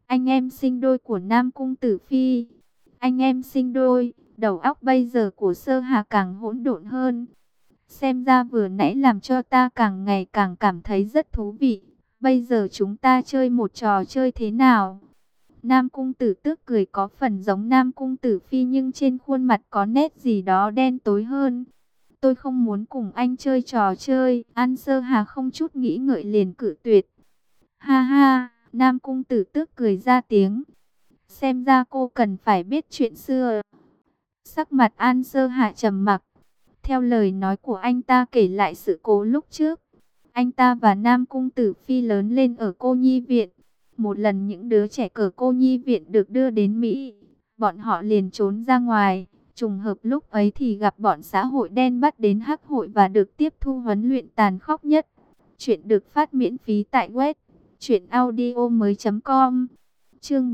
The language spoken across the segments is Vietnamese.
Anh em sinh đôi của Nam Cung Tử Phi. Anh em sinh đôi, đầu óc bây giờ của Sơ Hà càng hỗn độn hơn. Xem ra vừa nãy làm cho ta càng ngày càng cảm thấy rất thú vị. Bây giờ chúng ta chơi một trò chơi thế nào? Nam Cung Tử Tước cười có phần giống Nam Cung Tử Phi nhưng trên khuôn mặt có nét gì đó đen tối hơn. Tôi không muốn cùng anh chơi trò chơi. An Sơ Hà không chút nghĩ ngợi liền cự tuyệt. Ha ha, Nam Cung Tử Tước cười ra tiếng. Xem ra cô cần phải biết chuyện xưa. Sắc mặt An Sơ Hà trầm mặc. Theo lời nói của anh ta kể lại sự cố lúc trước. Anh ta và Nam Cung Tử Phi lớn lên ở cô nhi viện. Một lần những đứa trẻ ở cô nhi viện được đưa đến Mỹ. Bọn họ liền trốn ra ngoài. Trùng hợp lúc ấy thì gặp bọn xã hội đen bắt đến Hắc hội và được tiếp thu huấn luyện tàn khốc nhất. Chuyện được phát miễn phí tại web truyệnaudiomoi.com. Chương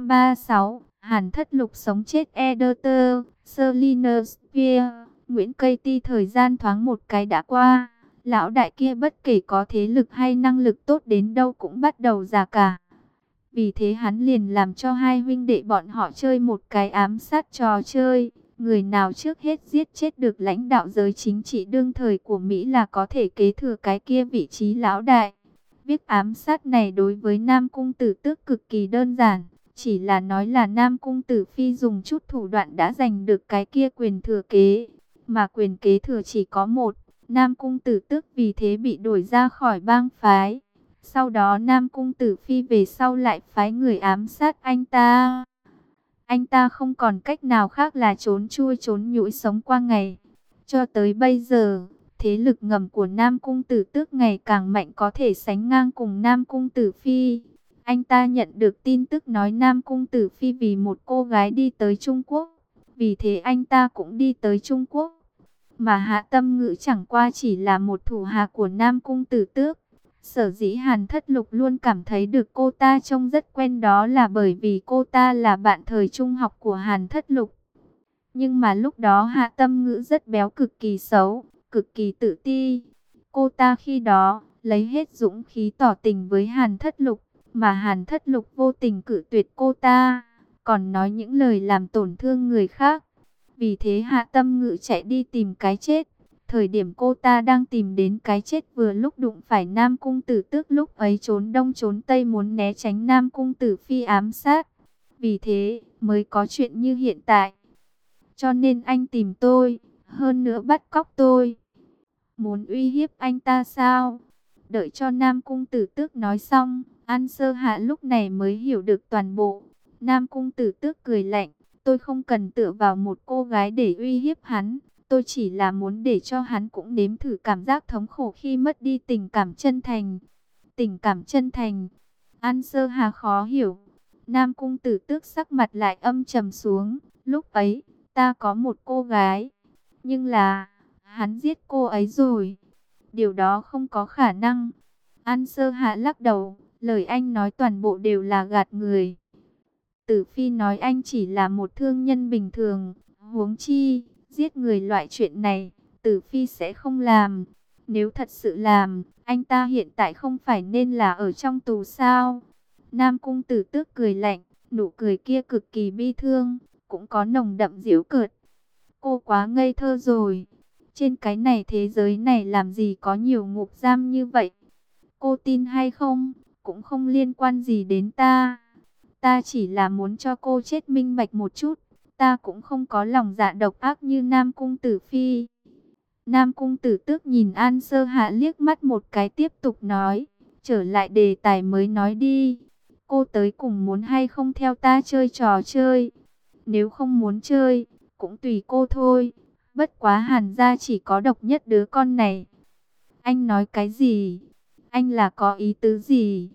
436, Hàn Thất Lục sống chết Editor, Selina Spear, Nguyễn Cây Ti. Thời gian thoáng một cái đã qua, lão đại kia bất kể có thế lực hay năng lực tốt đến đâu cũng bắt đầu già cả. Vì thế hắn liền làm cho hai huynh đệ bọn họ chơi một cái ám sát trò chơi. Người nào trước hết giết chết được lãnh đạo giới chính trị đương thời của Mỹ là có thể kế thừa cái kia vị trí lão đại. Việc ám sát này đối với Nam Cung Tử Tước cực kỳ đơn giản. Chỉ là nói là Nam Cung Tử Phi dùng chút thủ đoạn đã giành được cái kia quyền thừa kế. Mà quyền kế thừa chỉ có một. Nam Cung Tử Tước vì thế bị đuổi ra khỏi bang phái. Sau đó Nam Cung Tử Phi về sau lại phái người ám sát anh ta. Anh ta không còn cách nào khác là trốn chui trốn nhủi sống qua ngày. Cho tới bây giờ, thế lực ngầm của Nam Cung Tử Tước ngày càng mạnh, có thể sánh ngang cùng Nam Cung Tử Phi. Anh ta nhận được tin tức nói Nam Cung Tử Phi vì một cô gái đi tới Trung Quốc. Vì thế anh ta cũng đi tới Trung Quốc. Mà Hạ Tâm Ngữ chẳng qua chỉ là một thủ hạ của Nam Cung Tử Tước. Sở dĩ Hàn Thất Lục luôn cảm thấy được cô ta trông rất quen đó là bởi vì cô ta là bạn thời trung học của Hàn Thất Lục. Nhưng mà lúc đó Hạ Tâm Ngữ rất béo, cực kỳ xấu, cực kỳ tự ti. Cô ta khi đó lấy hết dũng khí tỏ tình với Hàn Thất Lục, mà Hàn Thất Lục vô tình cự tuyệt cô ta, còn nói những lời làm tổn thương người khác. Vì thế Hạ Tâm Ngữ chạy đi tìm cái chết. Thời điểm cô ta đang tìm đến cái chết vừa lúc đụng phải Nam Cung Tử Tước, lúc ấy trốn đông trốn tây muốn né tránh Nam Cung Tử Phi ám sát. Vì thế mới có chuyện như hiện tại. Cho nên anh tìm tôi, hơn nữa bắt cóc tôi. Muốn uy hiếp anh ta sao? Đợi cho Nam Cung Tử Tước nói xong, An Sơ Hạ lúc này mới hiểu được toàn bộ. Nam Cung Tử Tước cười lạnh, tôi không cần tựa vào một cô gái để uy hiếp hắn. Tôi chỉ là muốn để cho hắn cũng nếm thử cảm giác thống khổ khi mất đi tình cảm chân thành. Tình cảm chân thành. An Sơ Hà khó hiểu. Nam Cung Tử Tước sắc mặt lại âm trầm xuống. Lúc ấy, ta có một cô gái. Nhưng là, hắn giết cô ấy rồi. Điều đó không có khả năng. An Sơ Hạ lắc đầu. Lời anh nói toàn bộ đều là gạt người. Tử Phi nói anh chỉ là một thương nhân bình thường. Huống chi giết người loại chuyện này, Tử Phi sẽ không làm. Nếu thật sự làm, anh ta hiện tại không phải nên là ở trong tù sao? Nam Cung Tử Tước cười lạnh, nụ cười kia cực kỳ bi thương, cũng có nồng đậm giễu cợt. Cô quá ngây thơ rồi. Trên cái này thế giới này làm gì có nhiều ngục giam như vậy? Cô tin hay không, cũng không liên quan gì đến ta. Ta chỉ là muốn cho cô chết minh bạch một chút. Ta cũng không có lòng dạ độc ác như Nam Cung Tử Phi. Nam Cung Tử Tước nhìn An Sơ Hạ liếc mắt một cái, tiếp tục nói. Trở lại đề tài mới nói đi. Cô tới cùng muốn hay không theo ta chơi trò chơi? Nếu không muốn chơi, cũng tùy cô thôi. Bất quá Hàn gia chỉ có độc nhất đứa con này. Anh nói cái gì? Anh là có ý tứ gì?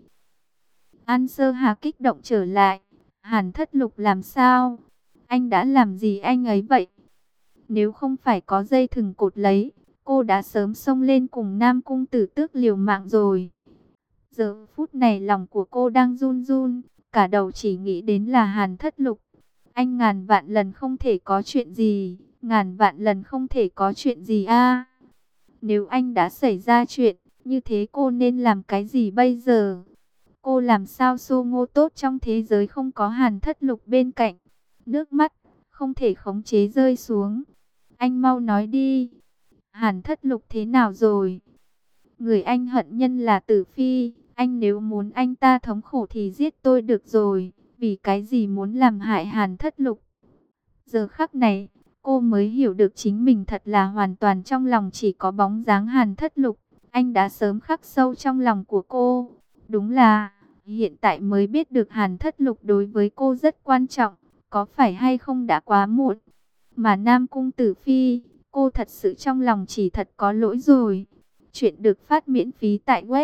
An Sơ Hà kích động trở lại. Hàn Thất Lục làm sao? Anh đã làm gì anh ấy vậy? Nếu không phải có dây thừng cột lấy, cô đã sớm xông lên cùng Nam Cung Tử Tước liều mạng rồi. Giờ phút này lòng của cô đang run run, cả đầu chỉ nghĩ đến là Hàn Thất Lục. Anh ngàn vạn lần không thể có chuyện gì, ngàn vạn lần không thể có chuyện gì a. Nếu anh đã xảy ra chuyện, như thế cô nên làm cái gì bây giờ? Cô làm sao xô ngô tốt trong thế giới không có Hàn Thất Lục bên cạnh. Nước mắt không thể khống chế rơi xuống. Anh mau nói đi. Hàn Thất Lục thế nào rồi? Người anh hận nhân là Tử Phi. Anh nếu muốn anh ta thống khổ thì giết tôi được rồi. Vì cái gì muốn làm hại Hàn Thất Lục? Giờ khắc này, cô mới hiểu được chính mình thật là hoàn toàn trong lòng chỉ có bóng dáng Hàn Thất Lục. Anh đã sớm khắc sâu trong lòng của cô. Đúng là, hiện tại mới biết được Hàn Thất Lục đối với cô rất quan trọng. Có phải hay không đã quá muộn? Mà Nam Cung Tử Phi, cô thật sự trong lòng chỉ thật có lỗi rồi. Chuyện được phát miễn phí tại web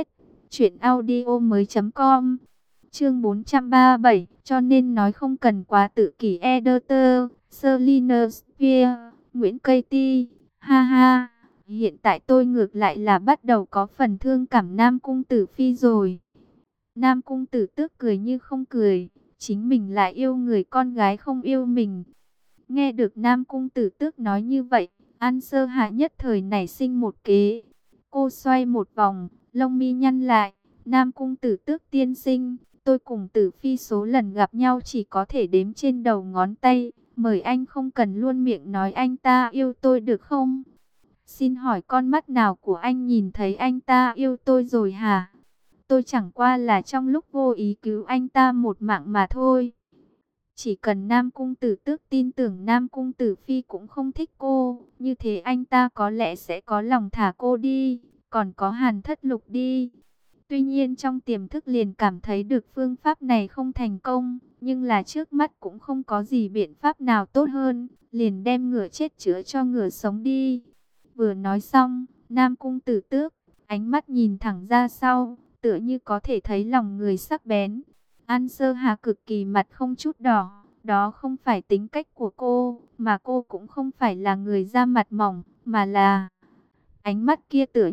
truyệnaudiomoi.com. Chương 437, cho nên nói không cần quá tự kỷ. Editor Selina Spear, Nguyễn Cây Ti. Ha ha, hiện tại tôi ngược lại là bắt đầu có phần thương cảm Nam Cung Tử Phi rồi. Nam Cung Tử Tước cười như không cười, chính mình lại yêu người con gái không yêu mình. Nghe được Nam Cung Tử Tước nói như vậy, An Sơ Hạ nhất thời nảy sinh một kế. Cô xoay một vòng, lông mi nhăn lại. Nam Cung Tử Tước tiên sinh, tôi cùng Tử Phi số lần gặp nhau chỉ có thể đếm trên đầu ngón tay. Mời anh không cần luôn miệng nói anh ta yêu tôi được không? Xin hỏi con mắt nào của anh nhìn thấy anh ta yêu tôi rồi hả? Tôi chẳng qua là trong lúc vô ý cứu anh ta một mạng mà thôi. Chỉ cần Nam Cung Tử Tước tin tưởng Nam Cung Tử Phi cũng không thích cô, như thế anh ta có lẽ sẽ có lòng thả cô đi, còn có Hàn Thất Lục đi. Tuy nhiên trong tiềm thức liền cảm thấy được phương pháp này không thành công, nhưng là trước mắt cũng không có gì biện pháp nào tốt hơn, liền đem ngựa chết chữa cho ngựa sống đi. Vừa nói xong, Nam Cung Tử Tước, ánh mắt nhìn thẳng ra sau, tựa như có thể thấy lòng người sắc bén. An Sơ Hà cực kỳ mặt không chút đỏ, đó không phải tính cách của cô, mà cô cũng không phải là người da mặt mỏng, mà là ánh mắt kia tựa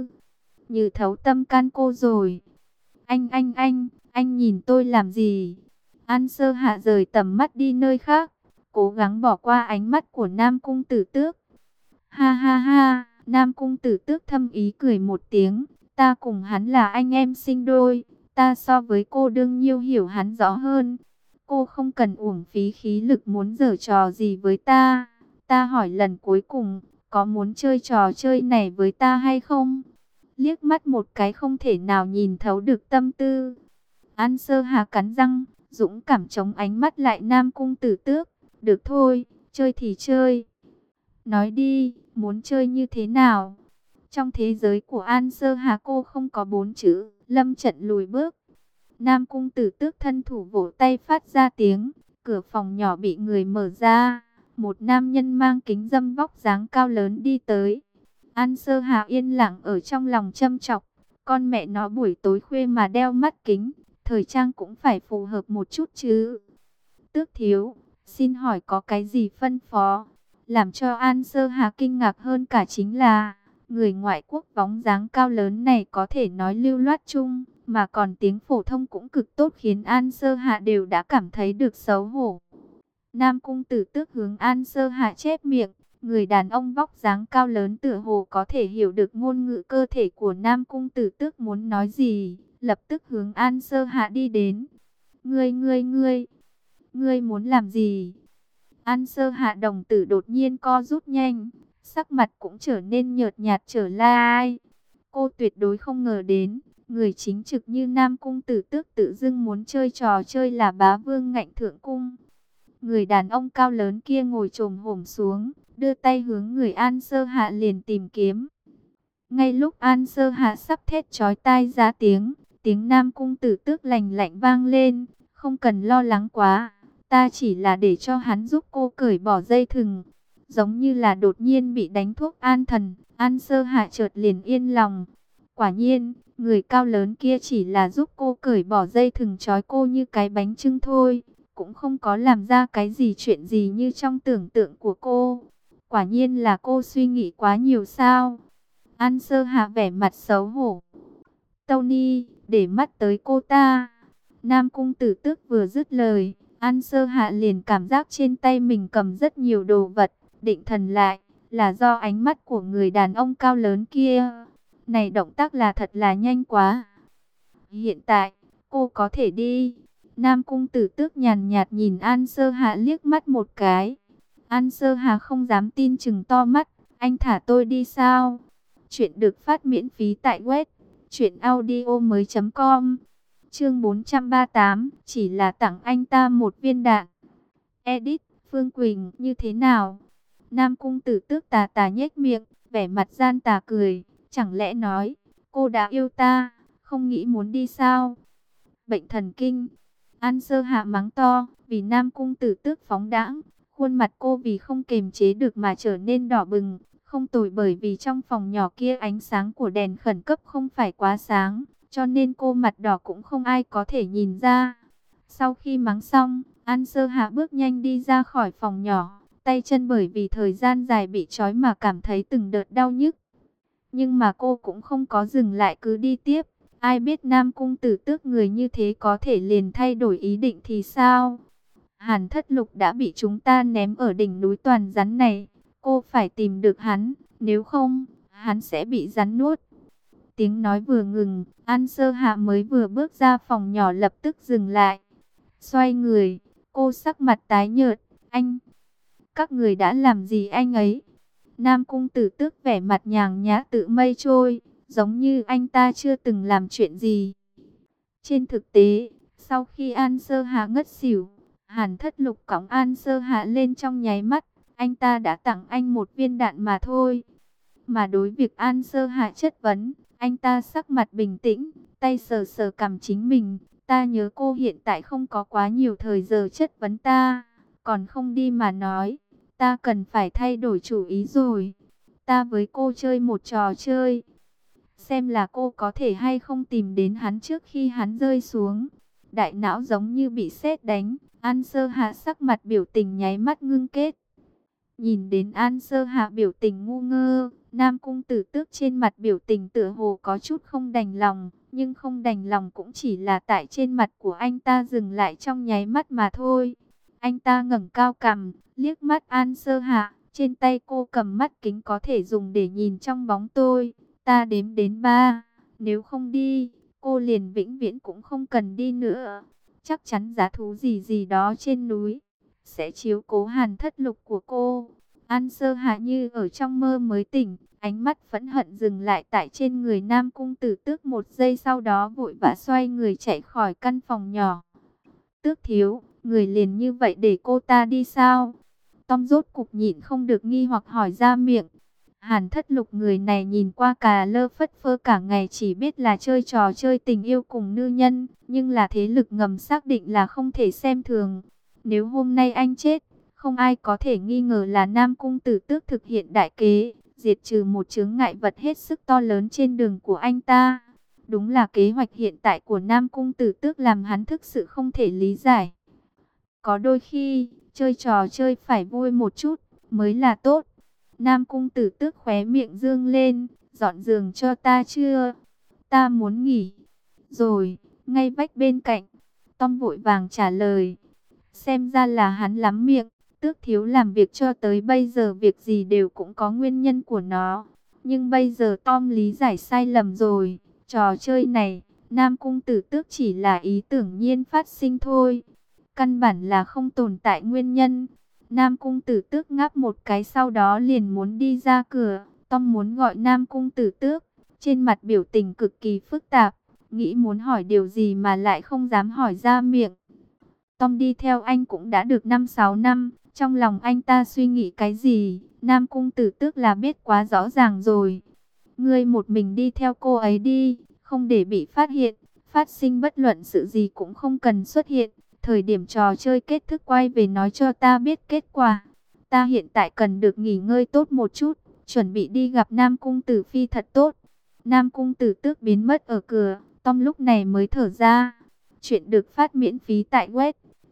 như thấu tâm can cô rồi. Anh nhìn tôi làm gì? An Sơ Hạ rời tầm mắt đi nơi khác, cố gắng bỏ qua ánh mắt của Nam Cung Tử Tước. Ha ha ha, Nam Cung Tử Tước thâm ý cười một tiếng, ta cùng hắn là anh em sinh đôi, ta so với cô đương nhiêu hiểu hắn rõ hơn. Cô không cần uổng phí khí lực muốn giở trò gì với ta. Ta hỏi lần cuối cùng, có muốn chơi trò chơi này với ta hay không? Liếc mắt một cái không thể nào nhìn thấu được tâm tư. An Sơ Hà cắn răng, dũng cảm chống ánh mắt lại Nam Cung Tử Tước. Được thôi, chơi thì chơi. Nói đi, muốn chơi như thế nào? Trong thế giới của An Sơ Hà cô không có 4 chữ, lâm trận lùi bước. Nam Cung Tử Tước thân thủ vỗ tay phát ra tiếng, cửa phòng nhỏ bị người mở ra. Một nam nhân mang kính dâm vóc dáng cao lớn đi tới. An Sơ Hà yên lặng ở trong lòng châm chọc. Con mẹ nó buổi tối khuya mà đeo mắt kính, thời trang cũng phải phù hợp một chút chứ. Tước thiếu, xin hỏi có cái gì phân phó? Làm cho An Sơ Hà kinh ngạc hơn cả chính là người ngoại quốc bóng dáng cao lớn này có thể nói lưu loát chung, mà còn tiếng phổ thông cũng cực tốt khiến An Sơ Hạ đều đã cảm thấy được xấu hổ. Nam Cung Tử Tước hướng An Sơ Hạ chép miệng, người đàn ông vóc dáng cao lớn tựa hồ có thể hiểu được ngôn ngữ cơ thể của Nam Cung Tử Tước muốn nói gì, lập tức hướng An Sơ Hạ đi đến. Ngươi muốn làm gì? An Sơ Hạ đồng tử đột nhiên co rút nhanh, sắc mặt cũng trở nên nhợt nhạt trở lại. Cô tuyệt đối không ngờ đến, người chính trực như Nam Cung Tử Tước tự dưng muốn chơi trò chơi là bá vương ngạnh thượng cung. Người đàn ông cao lớn kia ngồi chồm hổm xuống, đưa tay hướng người An Sơ Hạ liền tìm kiếm. Ngay lúc An Sơ Hạ sắp thét chói tai ra tiếng, tiếng Nam Cung Tử Tước lạnh lạnh vang lên, không cần lo lắng quá. Ta chỉ là để cho hắn giúp cô cởi bỏ dây thừng. Giống như là đột nhiên bị đánh thuốc an thần, An Sơ Hạ chợt liền yên lòng. Quả nhiên, người cao lớn kia chỉ là giúp cô cởi bỏ dây thừng trói cô như cái bánh chưng thôi. Cũng không có làm ra cái gì chuyện gì như trong tưởng tượng của cô. Quả nhiên là cô suy nghĩ quá nhiều sao. An Sơ Hạ vẻ mặt xấu hổ. Tony, để mắt tới cô ta. Nam Cung Tử Tước vừa dứt lời, An Sơ Hạ liền cảm giác trên tay mình cầm rất nhiều đồ vật, định thần lại, là do ánh mắt của người đàn ông cao lớn kia. Này động tác là thật là nhanh quá. Hiện tại, cô có thể đi. Nam Cung Tử Tước nhàn nhạt nhìn An Sơ Hạ liếc mắt một cái. An Sơ Hạ không dám tin, trừng to mắt. Anh thả tôi đi sao? Chuyện được phát miễn phí tại web truyệnaudiomoi.com. Chương 438, chỉ là tặng anh ta một viên đạn. Edit, Phương Quỳnh, như thế nào? Nam Cung Tử Tước tà tà nhếch miệng, vẻ mặt gian tà cười. Chẳng lẽ nói, cô đã yêu ta, không nghĩ muốn đi sao? Bệnh thần kinh. An Sơ Hạ mắng to, vì Nam Cung Tử Tước phóng đãng. Khuôn mặt cô vì không kềm chế được mà trở nên đỏ bừng. Không tồi, bởi vì trong phòng nhỏ kia ánh sáng của đèn khẩn cấp không phải quá sáng, cho nên cô mặt đỏ cũng không ai có thể nhìn ra. Sau khi mắng xong, An Sơ Hạ bước nhanh đi ra khỏi phòng nhỏ. Tay chân bởi vì thời gian dài bị trói mà cảm thấy từng đợt đau nhức. Nhưng mà cô cũng không có dừng lại, cứ đi tiếp. Ai biết Nam Cung Tử Tước người như thế có thể liền thay đổi ý định thì sao? Hàn Thất Lục đã bị chúng ta ném ở đỉnh núi toàn rắn này. Cô phải tìm được hắn, nếu không, hắn sẽ bị rắn nuốt. Tiếng nói vừa ngừng, An Sơ Hạ mới vừa bước ra phòng nhỏ lập tức dừng lại. Xoay người, cô sắc mặt tái nhợt. Anh, các người đã làm gì anh ấy? Nam Cung Tử Tước vẻ mặt nhàn nhã tự mây trôi, giống như anh ta chưa từng làm chuyện gì. Trên thực tế, sau khi An Sơ Hạ ngất xỉu, Hàn Thất Lục cõng An Sơ Hạ lên trong nháy mắt, anh ta đã tặng anh một viên đạn mà thôi. Mà đối việc An Sơ Hạ chất vấn, anh ta sắc mặt bình tĩnh, tay sờ sờ cằm chính mình. Ta nhớ cô hiện tại không có quá nhiều thời giờ chất vấn ta, còn không đi mà nói. Ta cần phải thay đổi chủ ý rồi. Ta với cô chơi một trò chơi. Xem là cô có thể hay không tìm đến hắn trước khi hắn rơi xuống. Đại não giống như bị sét đánh. An Sơ Hạ sắc mặt biểu tình nháy mắt ngưng kết. Nhìn đến An Sơ Hạ biểu tình ngu ngơ, Nam Cung Tử Tước trên mặt biểu tình tựa hồ có chút không đành lòng. Nhưng không đành lòng cũng chỉ là tại trên mặt của anh ta dừng lại trong nháy mắt mà thôi. Anh ta ngẩng cao cằm, liếc mắt An Sơ Hạ. Trên tay cô cầm mắt kính có thể dùng để nhìn trong bóng tôi. Ta đếm đến 3. Nếu không đi, cô liền vĩnh viễn cũng không cần đi nữa. Chắc chắn giá thú gì gì đó trên núi sẽ chiếu cố Hàn Thất Lục của cô. An Sơ Hạ như ở trong mơ mới tỉnh. Ánh mắt phẫn hận dừng lại tại trên người Nam Cung Tử Tước một giây, sau đó vội vã xoay người chạy khỏi căn phòng nhỏ. Tước thiếu, người liền như vậy để cô ta đi sao? Tom rốt cục nhịn không được nghi hoặc hỏi ra miệng. Hàn Thất Lục người này nhìn qua cà lơ phất phơ, cả ngày chỉ biết là chơi trò chơi tình yêu cùng nữ nhân, nhưng là thế lực ngầm xác định là không thể xem thường. Nếu hôm nay anh chết, không ai có thể nghi ngờ là Nam Cung Tử Tước thực hiện đại kế, diệt trừ một chướng ngại vật hết sức to lớn trên đường của anh ta. Đúng là kế hoạch hiện tại của Nam Cung Tử Tước làm hắn thực sự không thể lý giải. Có đôi khi, chơi trò chơi phải vui một chút mới là tốt. Nam Cung Tử Tước khóe miệng dương lên, dọn giường cho ta chưa? Ta muốn nghỉ. Rồi, ngay vách bên cạnh. Tom vội vàng trả lời. Xem ra là hắn lắm miệng. Tước thiếu làm việc cho tới bây giờ việc gì đều cũng có nguyên nhân của nó. Nhưng bây giờ Tom lý giải sai lầm rồi. Trò chơi này, Nam Cung Tử Tước chỉ là ý tưởng nhiên phát sinh thôi. Căn bản là không tồn tại nguyên nhân. Nam Cung Tử Tước ngáp một cái, sau đó liền muốn đi ra cửa. Tom muốn gọi Nam Cung Tử Tước. Trên mặt biểu tình cực kỳ phức tạp. Nghĩ muốn hỏi điều gì mà lại không dám hỏi ra miệng. Tom đi theo anh cũng đã được 5-6 năm. Trong lòng anh ta suy nghĩ cái gì, Nam Cung Tử Tước là biết quá rõ ràng rồi. Ngươi một mình đi theo cô ấy đi, không để bị phát hiện. Phát sinh bất luận sự gì cũng không cần xuất hiện. Thời điểm trò chơi kết thúc quay về nói cho ta biết kết quả. Ta hiện tại cần được nghỉ ngơi tốt một chút, chuẩn bị đi gặp Nam Cung Tử Phi thật tốt. Nam Cung Tử Tước biến mất ở cửa, Tom lúc này mới thở ra. Chuyện được phát miễn phí tại web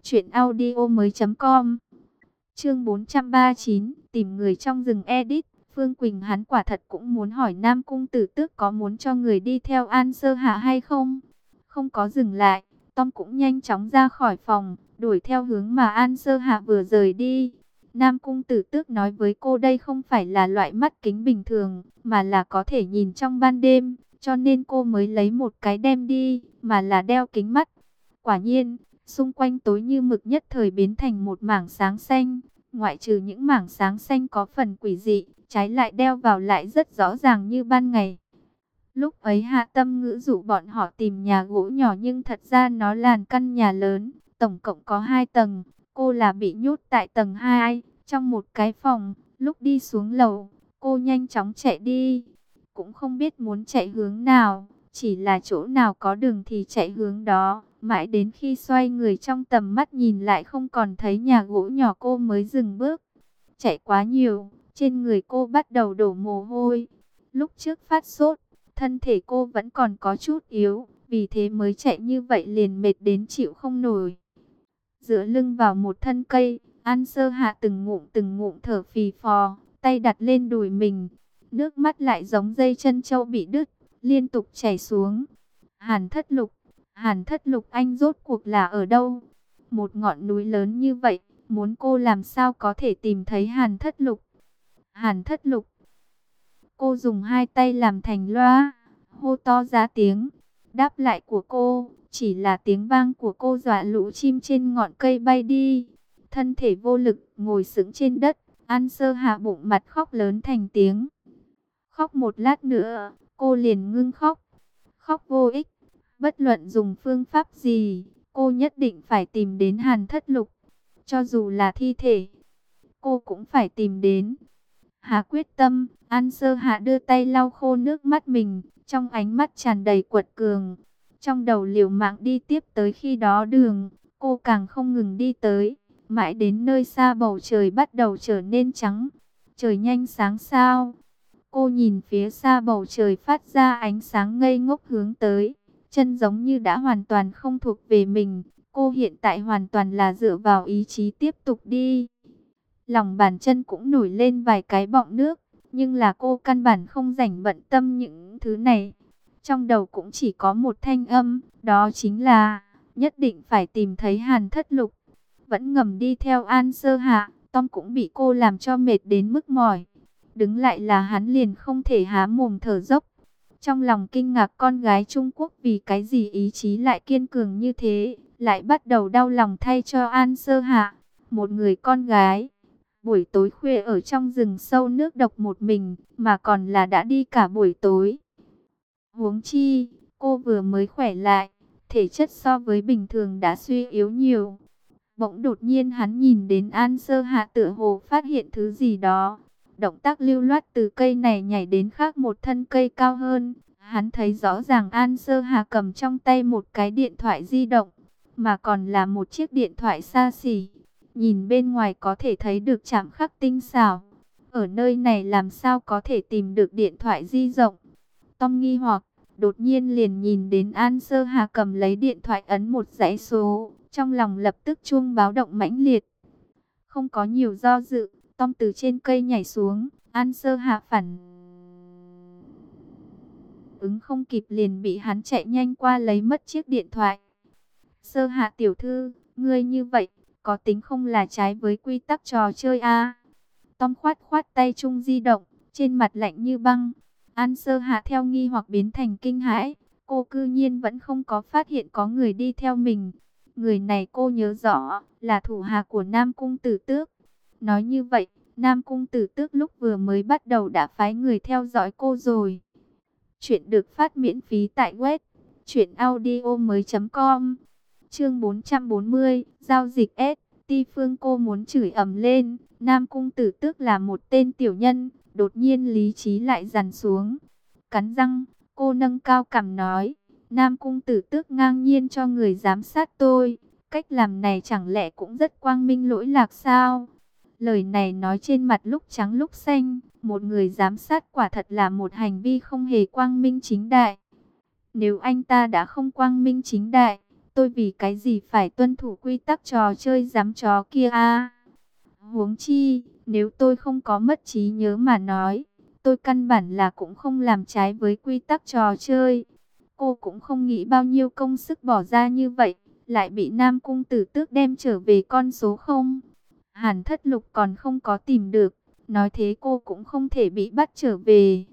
truyệnaudiomoi.com. Chương 439, tìm người trong rừng edit. Phương Quỳnh hắn quả thật cũng muốn hỏi Nam Cung Tử Tước có muốn cho người đi theo An Sơ Hạ hay không. Không có dừng lại, Tom cũng nhanh chóng ra khỏi phòng, đuổi theo hướng mà An Sơ Hạ vừa rời đi. Nam Cung Tử Tước nói với cô đây không phải là loại mắt kính bình thường, mà là có thể nhìn trong ban đêm, cho nên cô mới lấy một cái đem đi, mà là đeo kính mắt. Quả nhiên, xung quanh tối như mực nhất thời biến thành một mảng sáng xanh. Ngoại trừ những mảng sáng xanh có phần quỷ dị, trái lại đeo vào lại rất rõ ràng như ban ngày. Lúc ấy Hạ Tâm Ngữ dụ bọn họ tìm nhà gỗ nhỏ, nhưng thật ra nó là căn nhà lớn, tổng cộng có 2 tầng. Cô là bị nhốt tại tầng 2, trong một cái phòng. Lúc đi xuống lầu, cô nhanh chóng chạy đi. Cũng không biết muốn chạy hướng nào, chỉ là chỗ nào có đường thì chạy hướng đó. Mãi đến khi xoay người trong tầm mắt nhìn lại không còn thấy nhà gỗ nhỏ, cô mới dừng bước. Chạy quá nhiều, trên người cô bắt đầu đổ mồ hôi. Lúc trước phát sốt, thân thể cô vẫn còn có chút yếu, vì thế mới chạy như vậy liền mệt đến chịu không nổi. Dựa lưng vào một thân cây, An Sơ Hạ từng ngụm thở phì phò, tay đặt lên đùi mình. Nước mắt lại giống dây chân trâu bị đứt, liên tục chảy xuống. Hàn Thất Lục anh rốt cuộc là ở đâu? Một ngọn núi lớn như vậy, muốn cô làm sao có thể tìm thấy Hàn Thất Lục? Hàn Thất Lục. Cô dùng hai tay làm thành loa, hô to ra tiếng. Đáp lại của cô, chỉ là tiếng vang của cô dọa lũ chim trên ngọn cây bay đi. Thân thể vô lực, ngồi sững trên đất, An Sơ Hạ bụng mặt khóc lớn thành tiếng. Khóc một lát nữa, cô liền ngưng khóc. Khóc vô ích, bất luận dùng phương pháp gì, cô nhất định phải tìm đến Hàn Thất Lục. Cho dù là thi thể, cô cũng phải tìm đến. Hạ quyết tâm, An Sơ Hạ đưa tay lau khô nước mắt mình, trong ánh mắt tràn đầy quật cường. Trong đầu liều mạng đi tiếp tới khi đó đường, cô càng không ngừng đi tới. Mãi đến nơi xa bầu trời bắt đầu trở nên trắng. Trời nhanh sáng sao. Cô nhìn phía xa bầu trời phát ra ánh sáng ngây ngốc hướng tới. Chân giống như đã hoàn toàn không thuộc về mình. Cô hiện tại hoàn toàn là dựa vào ý chí tiếp tục đi. Lòng bàn chân cũng nổi lên vài cái bọng nước. Nhưng là cô căn bản không rảnh bận tâm những thứ này. Trong đầu cũng chỉ có một thanh âm. Đó chính là nhất định phải tìm thấy Hàn Thất Lục. Vẫn ngầm đi theo An Sơ Hạ, Tom cũng bị cô làm cho mệt đến mức mỏi. Đứng lại là hắn liền không thể há mồm thở dốc. Trong lòng kinh ngạc con gái Trung Quốc vì cái gì ý chí lại kiên cường như thế, lại bắt đầu đau lòng thay cho An Sơ Hạ. Một người con gái, buổi tối khuya ở trong rừng sâu nước độc một mình, mà còn là đã đi cả buổi tối. Huống chi, cô vừa mới khỏe lại, thể chất so với bình thường đã suy yếu nhiều. Bỗng đột nhiên hắn nhìn đến An Sơ Hạ tựa hồ phát hiện thứ gì đó. Động tác lưu loát từ cây này nhảy đến khác một thân cây cao hơn. Hắn thấy rõ ràng An Sơ Hạ cầm trong tay một cái điện thoại di động, mà còn là một chiếc điện thoại xa xỉ. Nhìn bên ngoài có thể thấy được chạm khắc tinh xảo. Ở nơi này làm sao có thể tìm được điện thoại di động? Tom nghi hoặc, đột nhiên liền nhìn đến An Sơ Hà cầm lấy điện thoại ấn một dãy số. Trong lòng lập tức chuông báo động mãnh liệt. Không có nhiều do dự, Tom từ trên cây nhảy xuống. An Sơ Hà phản ứng không kịp liền bị hắn chạy nhanh qua lấy mất chiếc điện thoại. Sơ Hạ tiểu thư, ngươi như vậy, có tính không là trái với quy tắc trò chơi à? Tom khoát khoát tay chung di động, trên mặt lạnh như băng. An Sơ Hạ theo nghi hoặc biến thành kinh hãi. Cô cư nhiên vẫn không có phát hiện có người đi theo mình. Người này cô nhớ rõ là thủ hạ của Nam Cung Tử Tước. Nói như vậy, Nam Cung Tử Tước lúc vừa mới bắt đầu đã phái người theo dõi cô rồi. Chuyện được phát miễn phí tại web truyệnaudiomoi.com. Chương 440, giao dịch S. Ti Phương cô muốn chửi ầm lên. Nam Cung Tử Tước là một tên tiểu nhân. Đột nhiên lý trí lại dằn xuống. Cắn răng, cô nâng cao cằm nói. Nam Cung Tử Tước ngang nhiên cho người giám sát tôi. Cách làm này chẳng lẽ cũng rất quang minh lỗi lạc sao? Lời này nói trên mặt lúc trắng lúc xanh. Một người giám sát quả thật là một hành vi không hề quang minh chính đại. Nếu anh ta đã không quang minh chính đại, tôi vì cái gì phải tuân thủ quy tắc trò chơi giám chó kia à? Huống chi, nếu tôi không có mất trí nhớ mà nói, tôi căn bản là cũng không làm trái với quy tắc trò chơi. Cô cũng không nghĩ bao nhiêu công sức bỏ ra như vậy, lại bị Nam Cung Tử Tước đem trở về con số 0. Hàn Thất Lục còn không có tìm được, nói thế cô cũng không thể bị bắt trở về.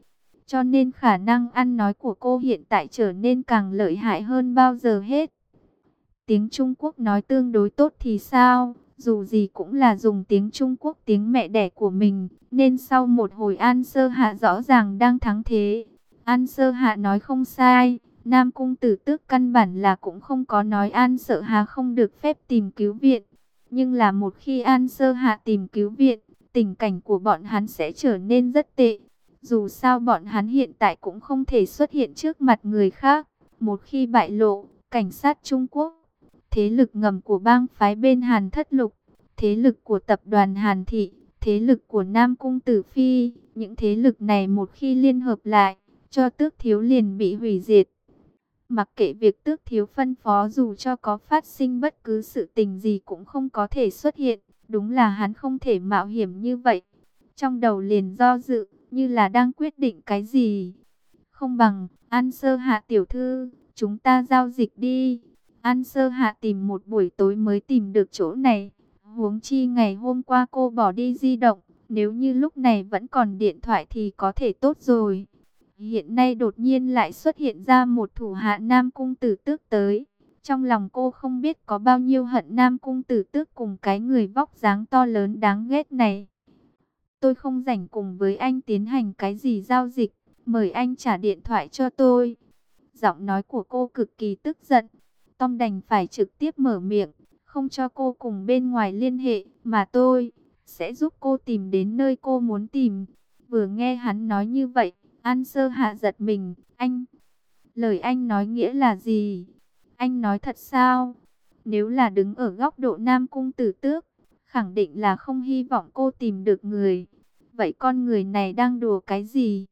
cho nên khả năng ăn nói của cô hiện tại trở nên càng lợi hại hơn bao giờ hết. Tiếng Trung Quốc nói tương đối tốt thì sao? Dù gì cũng là dùng tiếng Trung Quốc, tiếng mẹ đẻ của mình, nên sau một hồi An Sơ Hạ rõ ràng đang thắng thế. An Sơ Hạ nói không sai, Nam Cung Tử Tước căn bản là cũng không có nói An Sợ Hà không được phép tìm cứu viện. Nhưng là một khi An Sơ Hạ tìm cứu viện, tình cảnh của bọn hắn sẽ trở nên rất tệ. Dù sao bọn hắn hiện tại cũng không thể xuất hiện trước mặt người khác. Một khi bại lộ, cảnh sát Trung Quốc, thế lực ngầm của bang phái bên Hàn Thất Lục, thế lực của tập đoàn Hàn Thị, thế lực của Nam Cung Tử Phi, những thế lực này một khi liên hợp lại, cho Tước Thiếu liền bị hủy diệt. Mặc kệ việc Tước Thiếu phân phó, dù cho có phát sinh bất cứ sự tình gì cũng không có thể xuất hiện, đúng là hắn không thể mạo hiểm như vậy. Trong đầu liền do dự, như là đang quyết định cái gì. Không bằng, An Sơ Hạ tiểu thư, chúng ta giao dịch đi. An Sơ Hạ tìm một buổi tối mới tìm được chỗ này. Huống chi ngày hôm qua cô bỏ đi di động, nếu như lúc này vẫn còn điện thoại thì có thể tốt rồi. Hiện nay đột nhiên lại xuất hiện ra một thủ hạ Nam Cung Tử Tước tới. Trong lòng cô không biết có bao nhiêu hận Nam Cung Tử Tước cùng cái người vóc dáng to lớn đáng ghét này. Tôi không rảnh cùng với anh tiến hành cái gì giao dịch, mời anh trả điện thoại cho tôi. Giọng nói của cô cực kỳ tức giận. Tom đành phải trực tiếp mở miệng, không cho cô cùng bên ngoài liên hệ, mà tôi sẽ giúp cô tìm đến nơi cô muốn tìm. Vừa nghe hắn nói như vậy, An Sơ Hạ giật mình. Anh, lời anh nói nghĩa là gì? Anh nói thật sao? Nếu là đứng ở góc độ Nam Cung Tử Tước, khẳng định là không hy vọng cô tìm được người. Vậy con người này đang đùa cái gì?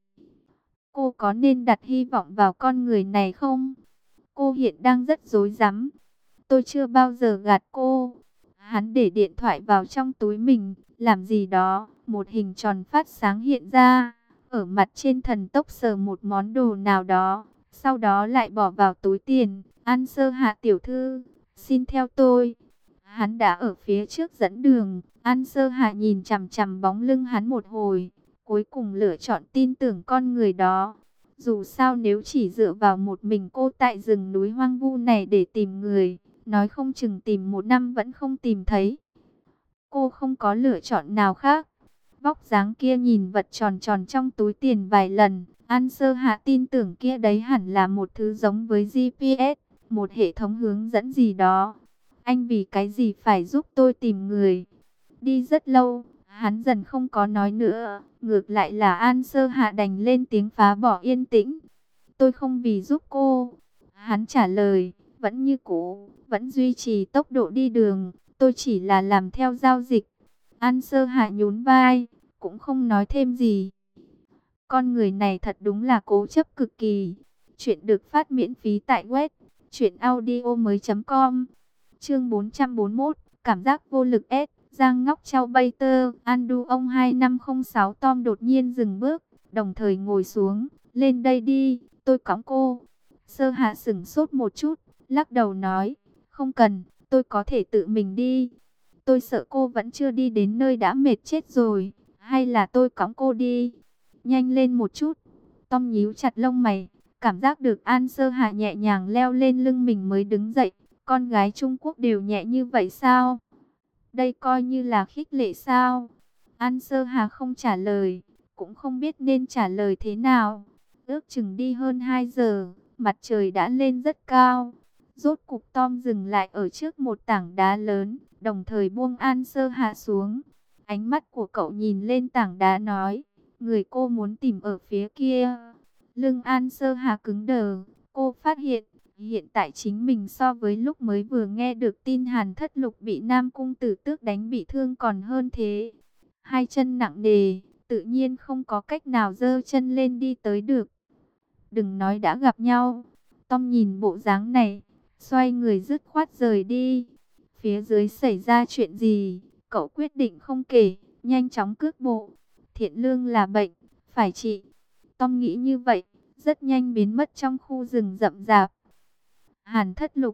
Cô có nên đặt hy vọng vào con người này không? Cô hiện đang rất rối rắm. Tôi chưa bao giờ gạt cô. Hắn để điện thoại vào trong túi mình, làm gì đó, một hình tròn phát sáng hiện ra. Ở mặt trên thần tốc sờ một món đồ nào đó, sau đó lại bỏ vào túi tiền. An Sơ Hạ tiểu thư, xin theo tôi. Hắn đã ở phía trước dẫn đường. An Sơ Hạ nhìn chằm chằm bóng lưng hắn một hồi, cuối cùng lựa chọn tin tưởng con người đó. Dù sao nếu chỉ dựa vào một mình cô tại rừng núi hoang vu này để tìm người, nói không chừng tìm 1 năm vẫn không tìm thấy. Cô không có lựa chọn nào khác. Vóc dáng kia nhìn vật tròn tròn trong túi tiền vài lần, An Sơ Hạ tin tưởng kia đấy hẳn là một thứ giống với GPS, một hệ thống hướng dẫn gì đó. Anh vì cái gì phải giúp tôi tìm người? Đi rất lâu, hắn dần không có nói nữa, ngược lại là An Sơ Hạ đành lên tiếng phá bỏ yên tĩnh. Tôi không vì giúp cô. Hắn trả lời, vẫn như cũ, vẫn duy trì tốc độ đi đường, tôi chỉ là làm theo giao dịch. An Sơ Hạ nhún vai, cũng không nói thêm gì. Con người này thật đúng là cố chấp cực kỳ. Chuyện được phát miễn phí tại web truyệnaudiomoi.com. Chương 441, cảm giác vô lực S. Giang Ngóc Châu Bay Tơ, Andu ông 2506 Tom đột nhiên dừng bước, đồng thời ngồi xuống. Lên đây đi, tôi cõng cô. Sơ Hạ sửng sốt một chút, lắc đầu nói, không cần, tôi có thể tự mình đi. Tôi sợ cô vẫn chưa đi đến nơi đã mệt chết rồi, hay là tôi cõng cô đi. Nhanh lên một chút. Tom nhíu chặt lông mày, cảm giác được An Sơ Hạ nhẹ nhàng leo lên lưng mình mới đứng dậy. Con gái Trung Quốc đều nhẹ như vậy sao? Đây coi như là khích lệ sao? An Sơ Hà không trả lời, cũng không biết nên trả lời thế nào. Ước chừng đi hơn 2 giờ, mặt trời đã lên rất cao. Rốt cục Tom dừng lại ở trước một tảng đá lớn, đồng thời buông An Sơ Hà xuống. Ánh mắt của cậu nhìn lên tảng đá nói, người cô muốn tìm ở phía kia. Lưng An Sơ Hà cứng đờ, cô phát hiện, hiện tại chính mình so với lúc mới vừa nghe được tin Hàn Thất Lục bị Nam Cung Tử Tước đánh bị thương còn hơn thế. Hai chân nặng nề, tự nhiên không có cách nào giơ chân lên đi tới được. Đừng nói đã gặp nhau. Tom nhìn bộ dáng này, xoay người dứt khoát rời đi. Phía dưới xảy ra chuyện gì, cậu quyết định không kể, nhanh chóng cước bộ. Thiện lương là bệnh, phải trị. Tom nghĩ như vậy, rất nhanh biến mất trong khu rừng rậm rạp. Hàn Thất Lục.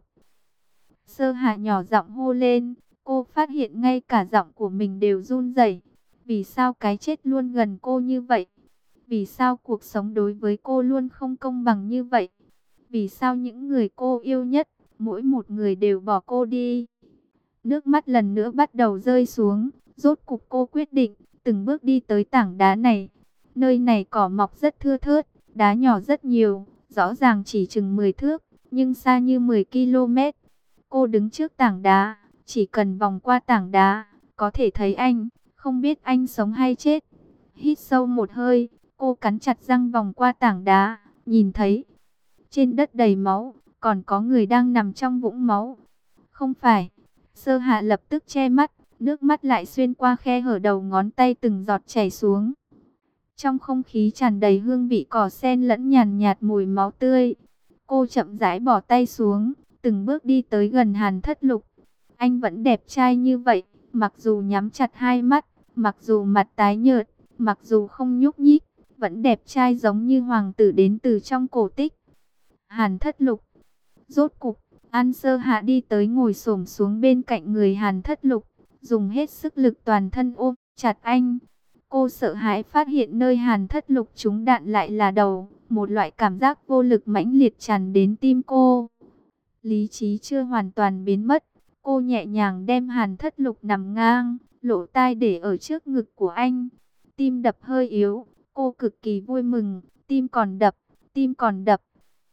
Sơ Hạ nhỏ giọng hô lên, cô phát hiện ngay cả giọng của mình đều run rẩy. Vì sao cái chết luôn gần cô như vậy? Vì sao cuộc sống đối với cô luôn không công bằng như vậy? Vì sao những người cô yêu nhất, mỗi một người đều bỏ cô đi? Nước mắt lần nữa bắt đầu rơi xuống. Rốt cục cô quyết định, từng bước đi tới tảng đá này. Nơi này cỏ mọc rất thưa thớt, đá nhỏ rất nhiều, rõ ràng chỉ chừng 10 thước, nhưng xa như 10 km. Cô đứng trước tảng đá, chỉ cần vòng qua tảng đá, có thể thấy anh, không biết anh sống hay chết. Hít sâu một hơi, cô cắn chặt răng vòng qua tảng đá, nhìn thấy trên đất đầy máu, còn có người đang nằm trong vũng máu. Không phải, Sơ Hạ lập tức che mắt, nước mắt lại xuyên qua khe hở đầu ngón tay từng giọt chảy xuống. Trong không khí tràn đầy hương vị cỏ sen lẫn nhàn nhạt mùi máu tươi. Cô chậm rãi bỏ tay xuống, từng bước đi tới gần Hàn Thất Lục. Anh vẫn đẹp trai như vậy, mặc dù nhắm chặt hai mắt, mặc dù mặt tái nhợt, mặc dù không nhúc nhích, vẫn đẹp trai giống như hoàng tử đến từ trong cổ tích. Hàn Thất Lục. Rốt cục, An Sơ Hạ đi tới ngồi xổm xuống bên cạnh người Hàn Thất Lục, dùng hết sức lực toàn thân ôm chặt anh. Cô sợ hãi phát hiện nơi Hàn Thất Lục trúng đạn lại là đầu, một loại cảm giác vô lực mãnh liệt tràn đến tim cô. Lý trí chưa hoàn toàn biến mất, cô nhẹ nhàng đem Hàn Thất Lục nằm ngang, lỗ tai để ở trước ngực của anh. Tim đập hơi yếu, cô cực kỳ vui mừng, tim còn đập, tim còn đập.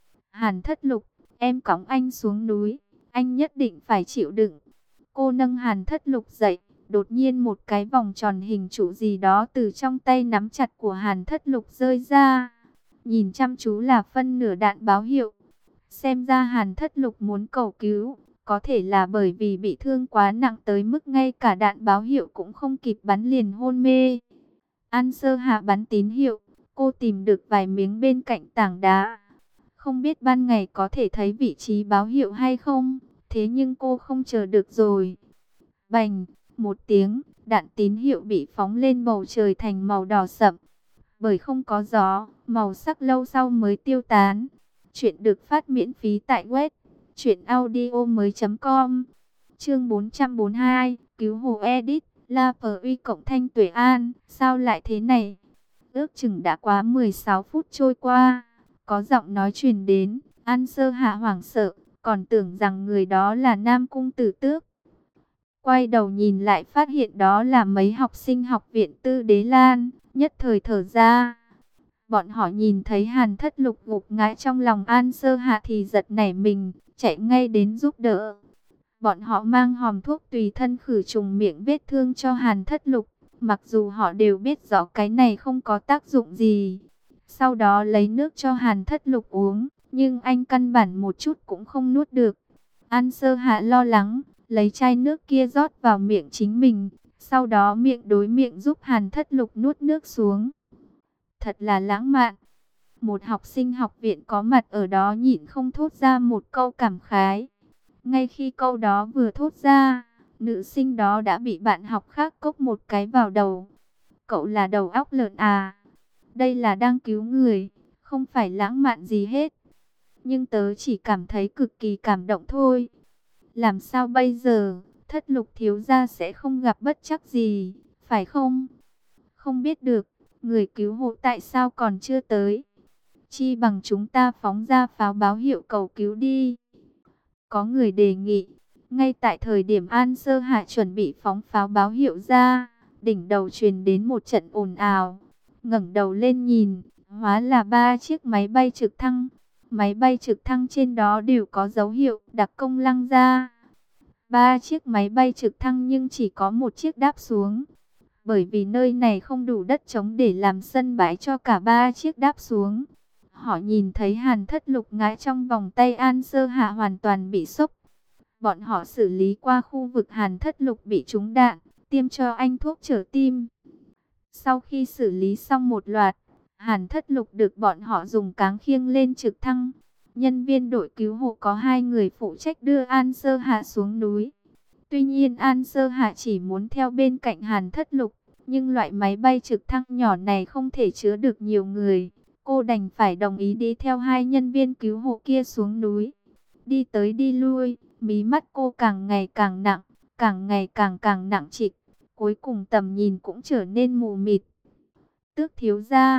Hàn Thất Lục, em cõng anh xuống núi, anh nhất định phải chịu đựng. Cô nâng Hàn Thất Lục dậy, đột nhiên một cái vòng tròn hình trụ gì đó từ trong tay nắm chặt của Hàn Thất Lục rơi ra. Nhìn chăm chú là phân nửa đạn báo hiệu. Xem ra Hàn Thất Lục muốn cầu cứu, có thể là bởi vì bị thương quá nặng tới mức ngay cả đạn báo hiệu cũng không kịp bắn liền hôn mê. An Sơ Hạ bắn tín hiệu, cô tìm được vài miếng bên cạnh tảng đá. Không biết ban ngày có thể thấy vị trí báo hiệu hay không, thế nhưng cô không chờ được rồi. Bành, một tiếng, đạn tín hiệu bị phóng lên bầu trời thành màu đỏ sậm. Bởi không có gió, màu sắc lâu sau mới tiêu tán. Chuyện được phát miễn phí tại web truyệnaudiomoi.com. Chương 442, cứu hộ edit, La Pui cộng Thanh Tuệ An, sao lại thế này? Ước chừng đã quá 16 phút trôi qua, có giọng nói truyền đến, An Sơ Hạ hoảng sợ, còn tưởng rằng người đó là Nam Cung Tử Tước. Quay đầu nhìn lại phát hiện đó là mấy học sinh học viện Tư Đế Lan, nhất thời thở ra. Bọn họ nhìn thấy Hàn Thất Lục gục ngã trong lòng An Sơ Hạ thì giật nảy mình, chạy ngay đến giúp đỡ. Bọn họ mang hòm thuốc tùy thân khử trùng miệng vết thương cho Hàn Thất Lục, mặc dù họ đều biết rõ cái này không có tác dụng gì. Sau đó lấy nước cho Hàn Thất Lục uống, nhưng anh căn bản một chút cũng không nuốt được. An Sơ Hạ lo lắng, lấy chai nước kia rót vào miệng chính mình, sau đó miệng đối miệng giúp Hàn Thất Lục nuốt nước xuống. Thật là lãng mạn. Một học sinh học viện có mặt ở đó nhịn không thốt ra một câu cảm khái. Ngay khi câu đó vừa thốt ra, nữ sinh đó đã bị bạn học khác cốc một cái vào đầu. Cậu là đầu óc lợn à? Đây là đang cứu người, không phải lãng mạn gì hết. Nhưng tớ chỉ cảm thấy cực kỳ cảm động thôi. Làm sao bây giờ, Thất Lục thiếu gia sẽ không gặp bất trắc gì, phải không? Không biết được, người cứu hộ tại sao còn chưa tới? Chi bằng chúng ta phóng ra pháo báo hiệu cầu cứu đi. Có người đề nghị, ngay tại thời điểm An Sơ Hạ chuẩn bị phóng pháo báo hiệu ra, đỉnh đầu truyền đến một trận ồn ào. Ngẩng đầu lên nhìn, hóa là 3 chiếc máy bay trực thăng. Máy bay trực thăng trên đó đều có dấu hiệu đặc công lăng ra. 3 chiếc máy bay trực thăng nhưng chỉ có một chiếc đáp xuống. Bởi vì nơi này không đủ đất trống để làm sân bãi cho cả 3 chiếc đáp xuống. Họ nhìn thấy Hàn Thất Lục ngã trong vòng tay An Sơ Hạ hoàn toàn bị sốc. Bọn họ xử lý qua khu vực Hàn Thất Lục bị trúng đạn, tiêm cho anh thuốc trở tim. Sau khi xử lý xong một loạt, Hàn Thất Lục được bọn họ dùng cáng khiêng lên trực thăng. Nhân viên đội cứu hộ có 2 người phụ trách đưa An Sơ Hạ xuống núi. Tuy nhiên An Sơ Hạ chỉ muốn theo bên cạnh Hàn Thất Lục, nhưng loại máy bay trực thăng nhỏ này không thể chứa được nhiều người. Cô đành phải đồng ý đi theo 2 nhân viên cứu hộ kia xuống núi. Đi tới đi lui, mí mắt cô càng ngày càng nặng, càng ngày càng nặng trịch. Cuối cùng tầm nhìn cũng trở nên mù mịt. Tước thiếu gia,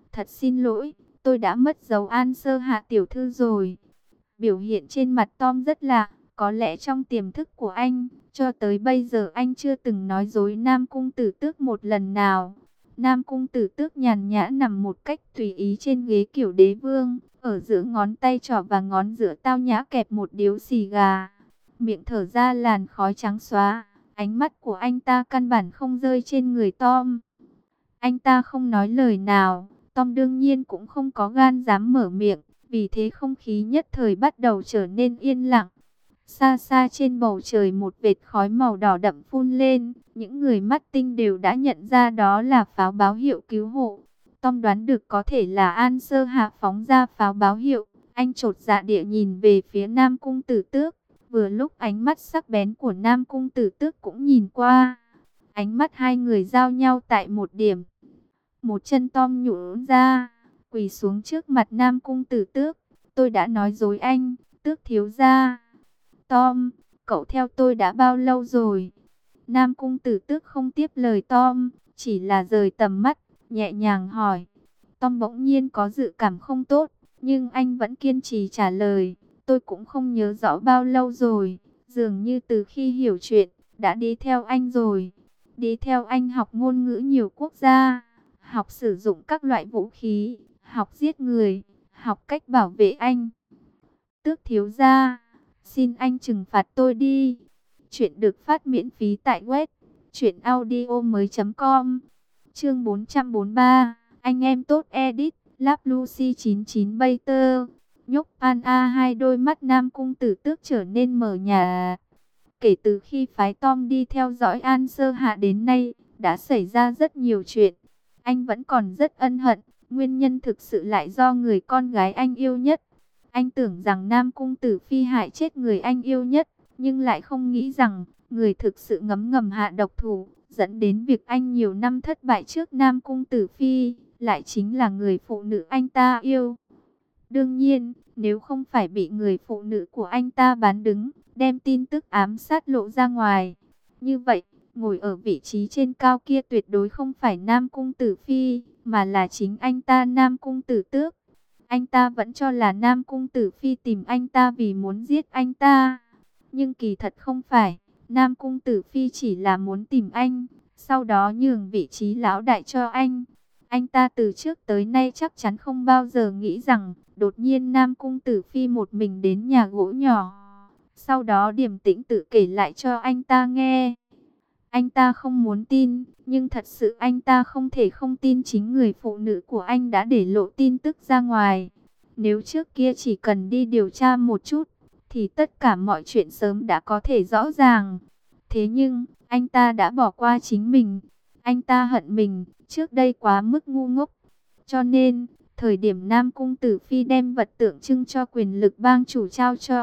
Thật xin lỗi, tôi đã mất dấu An Sơ Hạ tiểu thư rồi. Biểu hiện trên mặt Tom rất lạ, có lẽ trong tiềm thức của anh, cho tới bây giờ anh chưa từng nói dối Nam Cung Tử Tước một lần nào. Nam Cung Tử Tước nhàn nhã nằm một cách tùy ý trên ghế kiểu đế vương, ở giữa ngón tay trỏ và ngón giữa tao nhã kẹp một điếu xì gà. Miệng thở ra làn khói trắng xóa, ánh mắt của anh ta căn bản không rơi trên người Tom. Anh ta không nói lời nào, Tom đương nhiên cũng không có gan dám mở miệng, vì thế không khí nhất thời bắt đầu trở nên yên lặng. Xa xa trên bầu trời một vệt khói màu đỏ đậm phun lên, những người mắt tinh đều đã nhận ra đó là pháo báo hiệu cứu hộ. Tom đoán được có thể là An Sơ Hạ phóng ra pháo báo hiệu, anh chột dạ địa nhìn về phía Nam Cung Tử Tước, vừa lúc ánh mắt sắc bén của Nam Cung Tử Tước cũng nhìn qua. Ánh mắt hai người giao nhau tại một điểm. Một chân Tom nhũn ra, quỳ xuống trước mặt Nam Cung Tử Tước. Tôi đã nói dối anh, Tước thiếu gia. Tom, cậu theo tôi đã bao lâu rồi? Nam Cung Tử Tước không tiếp lời Tom, chỉ là rời tầm mắt, nhẹ nhàng hỏi. Tom bỗng nhiên có dự cảm không tốt, nhưng anh vẫn kiên trì trả lời. Tôi cũng không nhớ rõ bao lâu rồi, dường như từ khi hiểu chuyện, đã đi theo anh rồi. Đi theo anh học ngôn ngữ nhiều quốc gia, học sử dụng các loại vũ khí, học giết người, học cách bảo vệ anh. Tước thiếu gia, xin anh trừng phạt tôi đi. Chuyện được phát miễn phí tại web truyệnaudiomoi.com. Chương 443, anh em tốt edit, Lap Lucy 99 Bater. Nhóc An A, hai đôi mắt Nam Cung Tử Tước trở nên mờ nhạt. Kể từ khi phái Tom đi theo dõi An Sơ Hạ đến nay, đã xảy ra rất nhiều chuyện. Anh vẫn còn rất ân hận, nguyên nhân thực sự lại do người con gái anh yêu nhất. Anh tưởng rằng Nam Cung Tử Phi hại chết người anh yêu nhất, nhưng lại không nghĩ rằng người thực sự ngấm ngầm hạ độc thủ, dẫn đến việc anh nhiều năm thất bại trước Nam Cung Tử Phi, lại chính là người phụ nữ anh ta yêu. Đương nhiên, nếu không phải bị người phụ nữ của anh ta bán đứng, đem tin tức ám sát lộ ra ngoài, như vậy, ngồi ở vị trí trên cao kia tuyệt đối không phải Nam Cung Tử Phi, mà là chính anh ta Nam Cung Tử Tước. Anh ta vẫn cho là Nam Cung Tử Phi tìm anh ta vì muốn giết anh ta. Nhưng kỳ thật không phải, Nam Cung Tử Phi chỉ là muốn tìm anh, sau đó nhường vị trí lão đại cho anh. Anh ta từ trước tới nay chắc chắn không bao giờ nghĩ rằng, đột nhiên Nam Cung Tử Phi một mình đến nhà gỗ nhỏ. Sau đó điềm tĩnh tự kể lại cho anh ta nghe. Anh ta không muốn tin, nhưng thật sự anh ta không thể không tin chính người phụ nữ của anh đã để lộ tin tức ra ngoài. Nếu trước kia chỉ cần đi điều tra một chút, thì tất cả mọi chuyện sớm đã có thể rõ ràng. Thế nhưng, anh ta đã bỏ qua chính mình. Anh ta hận mình, trước đây quá mức ngu ngốc. Cho nên, thời điểm Nam Cung Tử Phi đem vật tượng trưng cho quyền lực bang chủ trao cho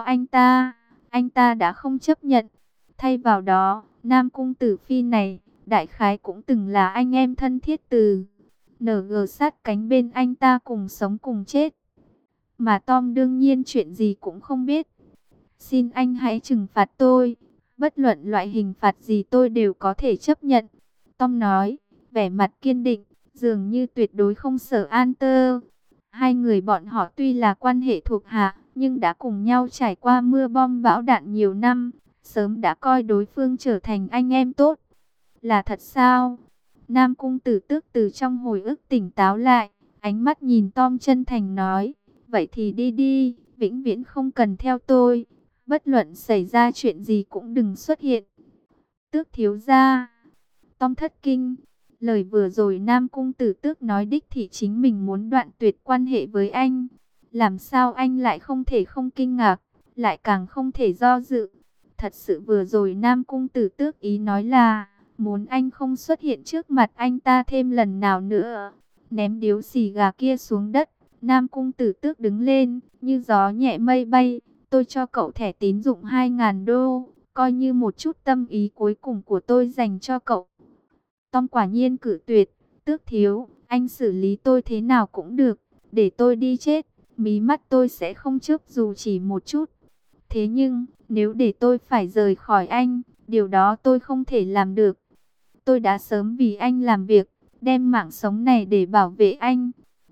anh ta đã không chấp nhận. Thay vào đó, Nam Cung Tử Phi này, đại khái cũng từng là anh em thân thiết từ NG sát cánh bên anh ta cùng sống cùng chết. Mà Tom đương nhiên chuyện gì cũng không biết. Xin anh hãy trừng phạt tôi, bất luận loại hình phạt gì tôi đều có thể chấp nhận. Tom nói, vẻ mặt kiên định, dường như tuyệt đối không sợ An Tơ. Hai người bọn họ tuy là quan hệ thuộc hạ, nhưng đã cùng nhau trải qua mưa bom bão đạn nhiều năm, sớm đã coi đối phương trở thành anh em tốt. Là thật sao? Nam Cung Tử Tước từ trong hồi ức tỉnh táo lại, ánh mắt nhìn Tom chân thành nói, vậy thì đi đi, vĩnh viễn không cần theo tôi, bất luận xảy ra chuyện gì cũng đừng xuất hiện. Tước thiếu gia. Tom thất kinh, lời vừa rồi Nam Cung Tử Tước nói đích thị chính mình muốn đoạn tuyệt quan hệ với anh. Làm sao anh lại không thể không kinh ngạc, lại càng không thể do dự. Thật sự vừa rồi Nam Cung Tử Tước ý nói là muốn anh không xuất hiện trước mặt anh ta thêm lần nào nữa. Ném điếu xì gà kia xuống đất, Nam Cung Tử Tước đứng lên, như gió nhẹ mây bay. Tôi cho cậu thẻ tín dụng 2.000 đô, coi như một chút tâm ý cuối cùng của tôi dành cho cậu. Tom quả nhiên cự tuyệt, Tước thiếu, anh xử lý tôi thế nào cũng được, để tôi đi chết, mí mắt tôi sẽ không chớp dù chỉ một chút. Thế nhưng, nếu để tôi phải rời khỏi anh, điều đó tôi không thể làm được. Tôi đã sớm vì anh làm việc, đem mạng sống này để bảo vệ anh.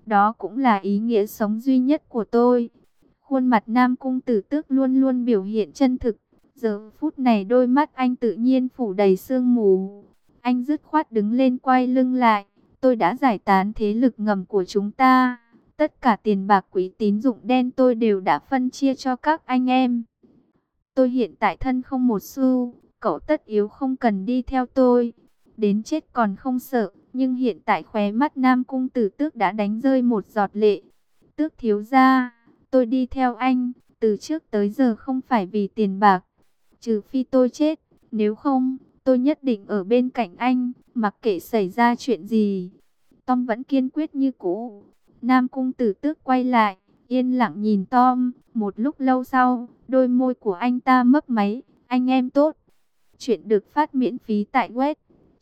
Đó cũng là ý nghĩa sống duy nhất của tôi. Khuôn mặt Nam Cung Tử Tước luôn luôn biểu hiện chân thực. Giờ phút này đôi mắt anh tự nhiên phủ đầy sương mù. Anh dứt khoát đứng lên quay lưng lại. Tôi đã giải tán thế lực ngầm của chúng ta. Tất cả tiền bạc quỹ tín dụng đen tôi đều đã phân chia cho các anh em. Tôi hiện tại thân không một xu. Cậu tất yếu không cần đi theo tôi. Đến chết còn không sợ. Nhưng hiện tại khóe mắt Nam Cung Tử Tước đã đánh rơi một giọt lệ. Tước thiếu gia, tôi đi theo anh. Từ trước tới giờ không phải vì tiền bạc. Trừ phi tôi chết. Nếu không, tôi nhất định ở bên cạnh anh. Mặc kệ xảy ra chuyện gì. Tom vẫn kiên quyết như cũ. Nam Cung Tử Tước quay lại, yên lặng nhìn Tom. Một lúc lâu sau, đôi môi của anh ta mấp máy. Anh em tốt. Chuyện được phát miễn phí tại web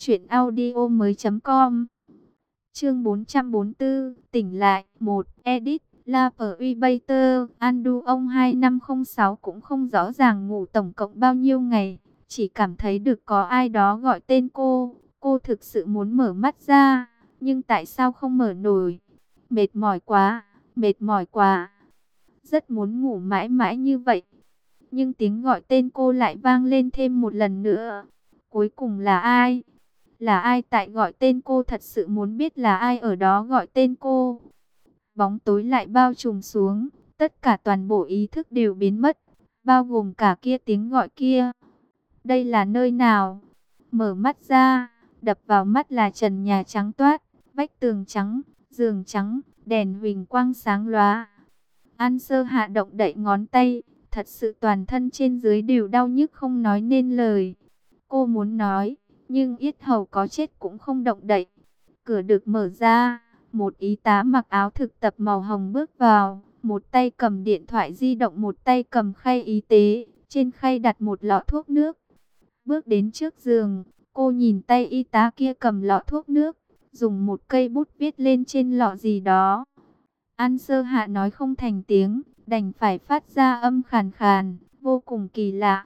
truyệnaudiomoi.com. Chương 444, tỉnh lại. 1. Edit. La Privater. Andu ông 2506 cũng không rõ ràng ngủ tổng cộng bao nhiêu ngày. Chỉ cảm thấy được có ai đó gọi tên cô. Cô thực sự muốn mở mắt ra. Nhưng tại sao không mở nổi? Mệt mỏi quá, mệt mỏi quá. Rất muốn ngủ mãi mãi như vậy. Nhưng tiếng gọi tên cô lại vang lên thêm một lần nữa. Cuối cùng là ai? Là ai tại gọi tên cô? Thật sự muốn biết là ai ở đó gọi tên cô. Bóng tối lại bao trùm xuống. Tất cả toàn bộ ý thức đều biến mất. Bao gồm cả kia tiếng gọi kia. Đây là nơi nào? Mở mắt ra. Đập vào mắt là trần nhà trắng toát. Vách tường trắng, giường trắng, đèn huỳnh quang sáng lóa. An Sơ Hạ động đậy ngón tay. Thật sự toàn thân trên dưới đều đau nhức không nói nên lời. Cô muốn nói, nhưng yết hầu có chết cũng không động đậy. Cửa được mở ra, một y tá mặc áo thực tập màu hồng bước vào. Một tay cầm điện thoại di động, một tay cầm khay y tế. Trên khay đặt một lọ thuốc nước. Bước đến trước giường, cô nhìn tay y tá kia cầm lọ thuốc nước. Dùng một cây bút viết lên trên lọ gì đó. An Sơ Hạ nói không thành tiếng, đành phải phát ra âm khàn khàn, vô cùng kỳ lạ.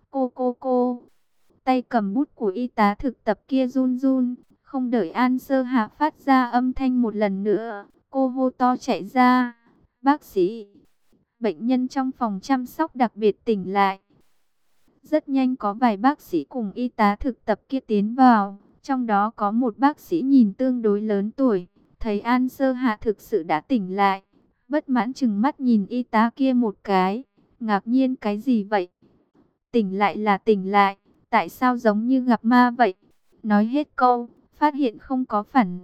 Cô. Tay cầm bút của y tá thực tập kia run run, không đợi An Sơ Hạ phát ra âm thanh một lần nữa, cô hô to chạy ra. Bác sĩ, bệnh nhân trong phòng chăm sóc đặc biệt tỉnh lại. Rất nhanh có vài bác sĩ cùng y tá thực tập kia tiến vào, trong đó có một bác sĩ nhìn tương đối lớn tuổi. Thấy An Sơ Hạ thực sự đã tỉnh lại, bất mãn chừng mắt nhìn y tá kia một cái, ngạc nhiên cái gì vậy? Tỉnh lại là tỉnh lại, tại sao giống như gặp ma vậy? Nói hết câu, phát hiện không có phản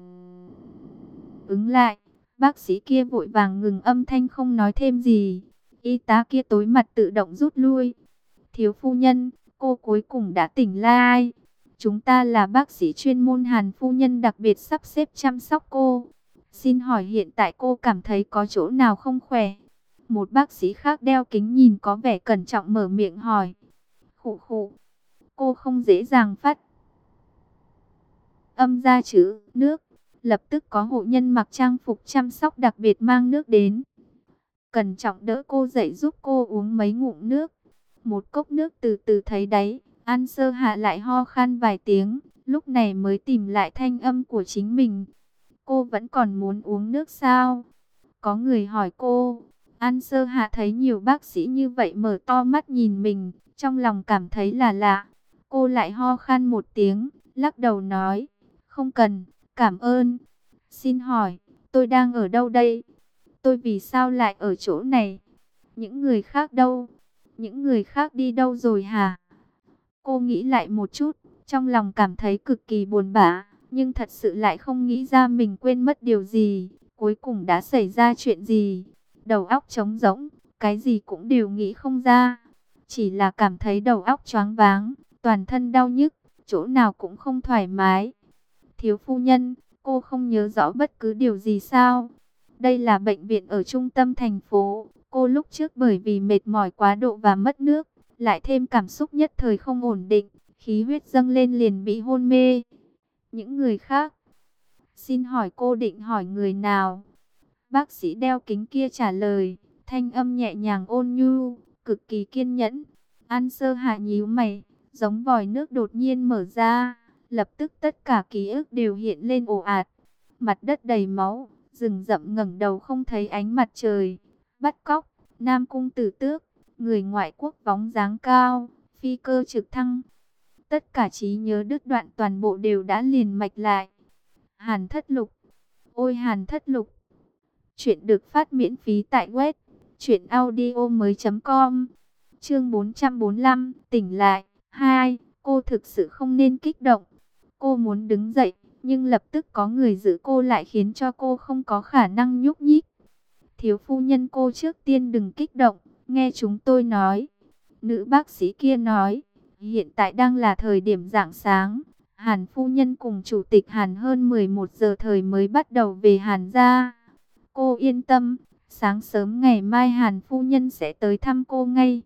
ứng lại, bác sĩ kia vội vàng ngừng âm thanh không nói thêm gì. Y tá kia tối mặt tự động rút lui. Thiếu phu nhân, cô cuối cùng đã tỉnh lại. Chúng ta là bác sĩ chuyên môn Hàn phu nhân đặc biệt sắp xếp chăm sóc cô. Xin hỏi hiện tại cô cảm thấy có chỗ nào không khỏe? Một bác sĩ khác đeo kính nhìn có vẻ cẩn trọng mở miệng hỏi. Khụ. Cô không dễ dàng phát âm ra chữ nước. Lập tức có hộ nhân mặc trang phục chăm sóc đặc biệt mang nước đến. Cẩn trọng đỡ cô dậy giúp cô uống mấy ngụm nước. Một cốc nước từ từ thấy đáy. An Sơ Hạ lại ho khan vài tiếng, lúc này mới tìm lại thanh âm của chính mình. Cô vẫn còn muốn uống nước sao? Có người hỏi cô. An Sơ Hạ thấy nhiều bác sĩ như vậy mở to mắt nhìn mình, trong lòng cảm thấy là lạ. Cô lại ho khan một tiếng, lắc đầu nói, không cần, cảm ơn. Xin hỏi, tôi đang ở đâu đây? Tôi vì sao lại ở chỗ này? Những người khác đâu? Những người khác đi đâu rồi hả? Cô nghĩ lại một chút, trong lòng cảm thấy cực kỳ buồn bã, nhưng thật sự lại không nghĩ ra mình quên mất điều gì, cuối cùng đã xảy ra chuyện gì. Đầu óc trống rỗng, cái gì cũng đều nghĩ không ra, chỉ là cảm thấy đầu óc choáng váng, toàn thân đau nhức, chỗ nào cũng không thoải mái. Thiếu phu nhân, cô không nhớ rõ bất cứ điều gì sao? Đây là bệnh viện ở trung tâm thành phố, cô lúc trước bởi vì mệt mỏi quá độ và mất nước, lại thêm cảm xúc nhất thời không ổn định, khí huyết dâng lên liền bị hôn mê. Những người khác, xin hỏi cô định hỏi người nào? Bác sĩ đeo kính kia trả lời, thanh âm nhẹ nhàng ôn nhu, cực kỳ kiên nhẫn. An Sơ Hạ nhíu mày, giống vòi nước đột nhiên mở ra, lập tức tất cả ký ức đều hiện lên ồ ạt. Mặt đất đầy máu, Rừng rậm ngẩng đầu không thấy ánh mặt trời. Bắt cóc, Nam Cung Tử Tước, người ngoại quốc bóng dáng cao, phi cơ trực thăng. Tất cả trí nhớ đứt đoạn toàn bộ đều đã liền mạch lại. Hàn Thất Lục. Ôi Hàn Thất Lục. Chuyện được phát miễn phí tại web truyệnaudiomoi.com. Chương 445, tỉnh lại. 2. Cô thực sự không nên kích động. Cô muốn đứng dậy, nhưng lập tức có người giữ cô lại khiến cho cô không có khả năng nhúc nhích. Thiếu phu nhân, cô trước tiên đừng kích động, nghe chúng tôi nói. Nữ bác sĩ kia nói, hiện tại đang là thời điểm rạng sáng. Hàn phu nhân cùng chủ tịch Hàn hơn 11 giờ thời mới bắt đầu về Hàn gia. Cô yên tâm, sáng sớm ngày mai Hàn phu nhân sẽ tới thăm cô ngay.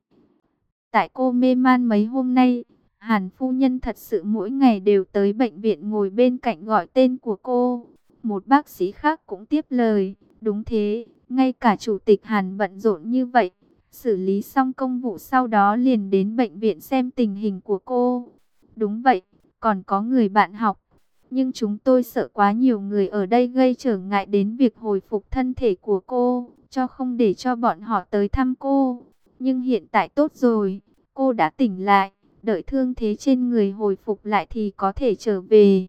Tại cô mê man mấy hôm nay, Hàn phu nhân thật sự mỗi ngày đều tới bệnh viện ngồi bên cạnh gọi tên của cô. Một bác sĩ khác cũng tiếp lời, đúng thế, ngay cả chủ tịch Hàn bận rộn như vậy, xử lý xong công vụ sau đó liền đến bệnh viện xem tình hình của cô. Đúng vậy, còn có người bạn học. Nhưng chúng tôi sợ quá nhiều người ở đây gây trở ngại đến việc hồi phục thân thể của cô, cho không để cho bọn họ tới thăm cô. Nhưng hiện tại tốt rồi, cô đã tỉnh lại, đợi thương thế trên người hồi phục lại thì có thể trở về.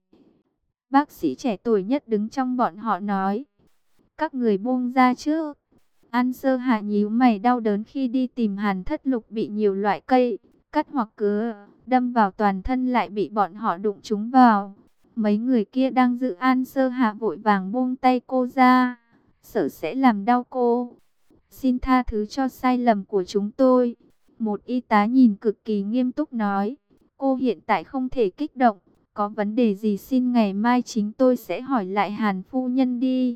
Bác sĩ trẻ tuổi nhất đứng trong bọn họ nói, các người buông ra chứ. An Sơ Hạ nhíu mày đau đớn khi đi tìm Hàn Thất Lục, bị nhiều loại cây cắt hoặc cứa đâm vào toàn thân lại bị bọn họ đụng trúng vào. Mấy người kia đang giữ An Sơ Hạ vội vàng buông tay cô ra, sợ sẽ làm đau cô. Xin tha thứ cho sai lầm của chúng tôi. Một y tá nhìn cực kỳ nghiêm túc nói, cô hiện tại không thể kích động, có vấn đề gì xin ngày mai chính tôi sẽ hỏi lại Hàn phu nhân đi.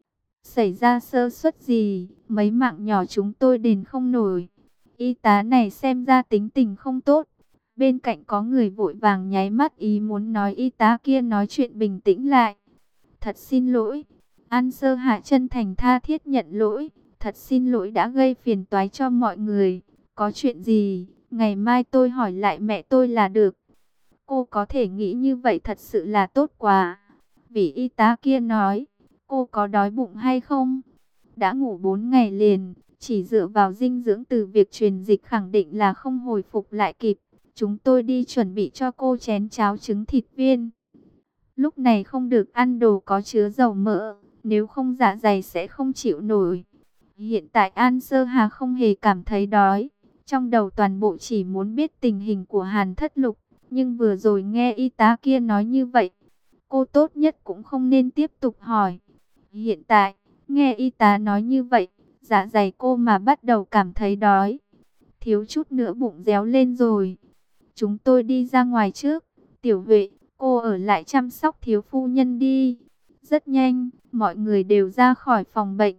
Xảy ra sơ suất gì, mấy mạng nhỏ chúng tôi đền không nổi. Y tá này xem ra tính tình không tốt. Bên cạnh có người vội vàng nháy mắt ý muốn nói y tá kia nói chuyện bình tĩnh lại. Thật xin lỗi. An Sơ Hạ chân thành tha thiết nhận lỗi. Thật xin lỗi đã gây phiền toái cho mọi người. Có chuyện gì, ngày mai tôi hỏi lại mẹ tôi là được. Cô có thể nghĩ như vậy thật sự là tốt quá. Vì y tá kia nói, cô có đói bụng hay không? Đã ngủ 4 ngày liền, chỉ dựa vào dinh dưỡng từ việc truyền dịch khẳng định là không hồi phục lại kịp. Chúng tôi đi chuẩn bị cho cô chén cháo trứng thịt viên. Lúc này không được ăn đồ có chứa dầu mỡ, nếu không dạ dày sẽ không chịu nổi. Hiện tại An Sơ Hà không hề cảm thấy đói. Trong đầu toàn bộ chỉ muốn biết tình hình của Hàn Thất Lục. Nhưng vừa rồi nghe y tá kia nói như vậy, cô tốt nhất cũng không nên tiếp tục hỏi. Hiện tại, nghe y tá nói như vậy, dạ dày cô mà bắt đầu cảm thấy đói. Thiếu chút nữa bụng réo lên rồi. Chúng tôi đi ra ngoài trước. Tiểu Huệ, cô ở lại chăm sóc thiếu phu nhân đi. Rất nhanh, mọi người đều ra khỏi phòng bệnh.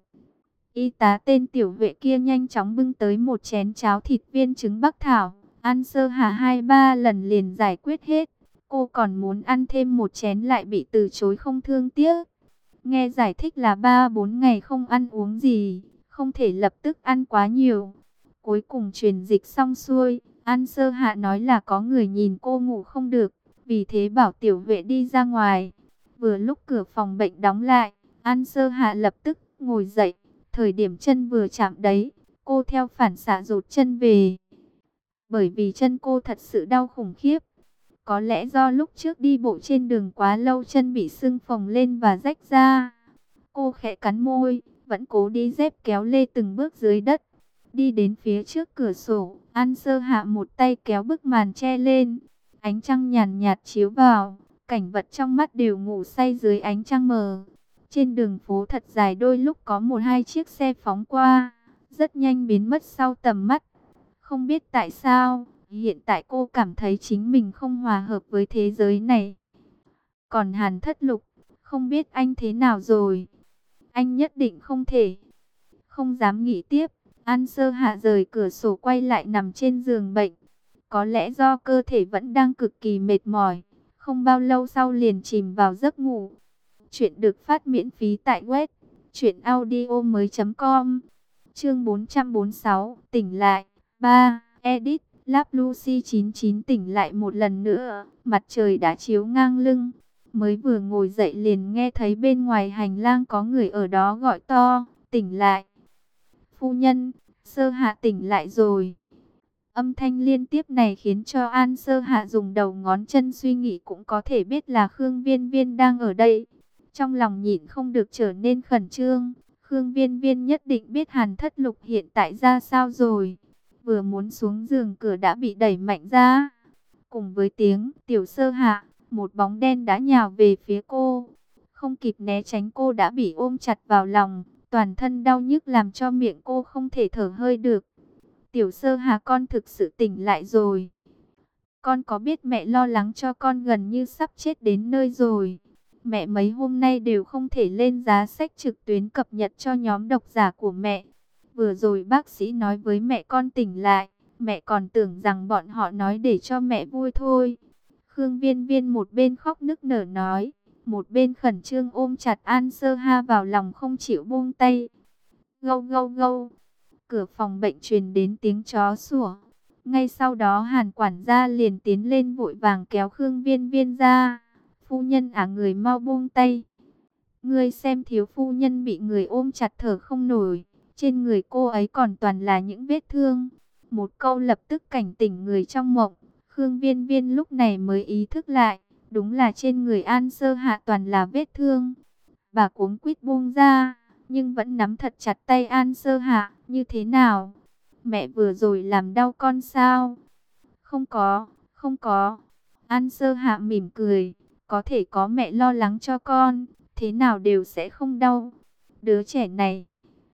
Y tá tên Tiểu Huệ kia nhanh chóng bưng tới một chén cháo thịt viên trứng Bắc Thảo. Ăn sơ hà 2-3 lần liền giải quyết hết. Cô còn muốn ăn thêm một chén lại bị từ chối không thương tiếc. Nghe giải thích là 3-4 ngày không ăn uống gì, không thể lập tức ăn quá nhiều. Cuối cùng truyền dịch xong xuôi, An Sơ Hạ nói là có người nhìn cô ngủ không được, vì thế bảo Tiểu Huệ đi ra ngoài. Vừa lúc cửa phòng bệnh đóng lại, An Sơ Hạ lập tức ngồi dậy, thời điểm chân vừa chạm đấy, cô theo phản xạ rụt chân về. Bởi vì chân cô thật sự đau khủng khiếp. Có lẽ do lúc trước đi bộ trên đường quá lâu chân bị sưng phồng lên và rách ra. Cô khẽ cắn môi, vẫn cố đi dép kéo lê từng bước dưới đất. Đi đến phía trước cửa sổ, An Sơ Hạ một tay kéo bức màn che lên. Ánh trăng nhàn nhạt chiếu vào, cảnh vật trong mắt đều ngủ say dưới ánh trăng mờ. Trên đường phố thật dài đôi lúc có 1-2 chiếc xe phóng qua, rất nhanh biến mất sau tầm mắt. Không biết tại sao, hiện tại cô cảm thấy chính mình không hòa hợp với thế giới này. Còn Hàn Thất Lục, không biết anh thế nào rồi. Anh nhất định không thể. Không dám nghĩ tiếp, An Sơ Hạ rời cửa sổ quay lại nằm trên giường bệnh. Có lẽ do cơ thể vẫn đang cực kỳ mệt mỏi, không bao lâu sau liền chìm vào giấc ngủ. Chuyện được phát miễn phí tại web truyệnaudiomoi.com. Chương 446, tỉnh lại. 3. Edit, Lab Lucy 99 tỉnh lại một lần nữa, mặt trời đã chiếu ngang lưng. Mới vừa ngồi dậy liền nghe thấy bên ngoài hành lang có người ở đó gọi to, tỉnh lại. Phu nhân, Sơ Hạ tỉnh lại rồi. Âm thanh liên tiếp này khiến cho An Sơ Hạ dùng đầu ngón chân suy nghĩ cũng có thể biết là Khương Viên Viên đang ở đây. Trong lòng nhịn không được trở nên khẩn trương. Khương Viên Viên nhất định biết Hàn Thất Lục hiện tại ra sao rồi. Vừa muốn xuống giường cửa đã bị đẩy mạnh ra. Cùng với tiếng tiểu Sơ Hạ, một bóng đen đã nhào về phía cô. Không kịp né tránh cô đã bị ôm chặt vào lòng. Toàn thân đau nhức làm cho miệng cô không thể thở hơi được. Tiểu Sơ Hà, con thực sự tỉnh lại rồi. Con có biết mẹ lo lắng cho con gần như sắp chết đến nơi rồi. Mẹ mấy hôm nay đều không thể lên giá sách trực tuyến cập nhật cho nhóm độc giả của mẹ. Vừa rồi bác sĩ nói với mẹ con tỉnh lại. Mẹ còn tưởng rằng bọn họ nói để cho mẹ vui thôi. Khương Viên Viên một bên khóc nức nở nói. Một bên khẩn trương ôm chặt An Sơ Ha vào lòng không chịu buông tay. Gâu gâu gâu. Cửa phòng bệnh truyền đến tiếng chó sủa. Ngay sau đó Hàn quản gia liền tiến lên vội vàng kéo Khương Viên Viên ra. Phu nhân người mau buông tay. Ngươi xem thiếu phu nhân bị người ôm chặt thở không nổi. Trên người cô ấy còn toàn là những vết thương. Một câu lập tức cảnh tỉnh người trong mộng. Khương Viên Viên lúc này mới ý thức lại. Đúng là trên người An Sơ Hạ toàn là vết thương. Bà cuống quýt buông ra, nhưng vẫn nắm thật chặt tay An Sơ Hạ. Như thế nào? Mẹ vừa rồi làm đau con sao? Không có, không có. An Sơ Hạ mỉm cười. Có thể có mẹ lo lắng cho con, thế nào đều sẽ không đau. Đứa trẻ này,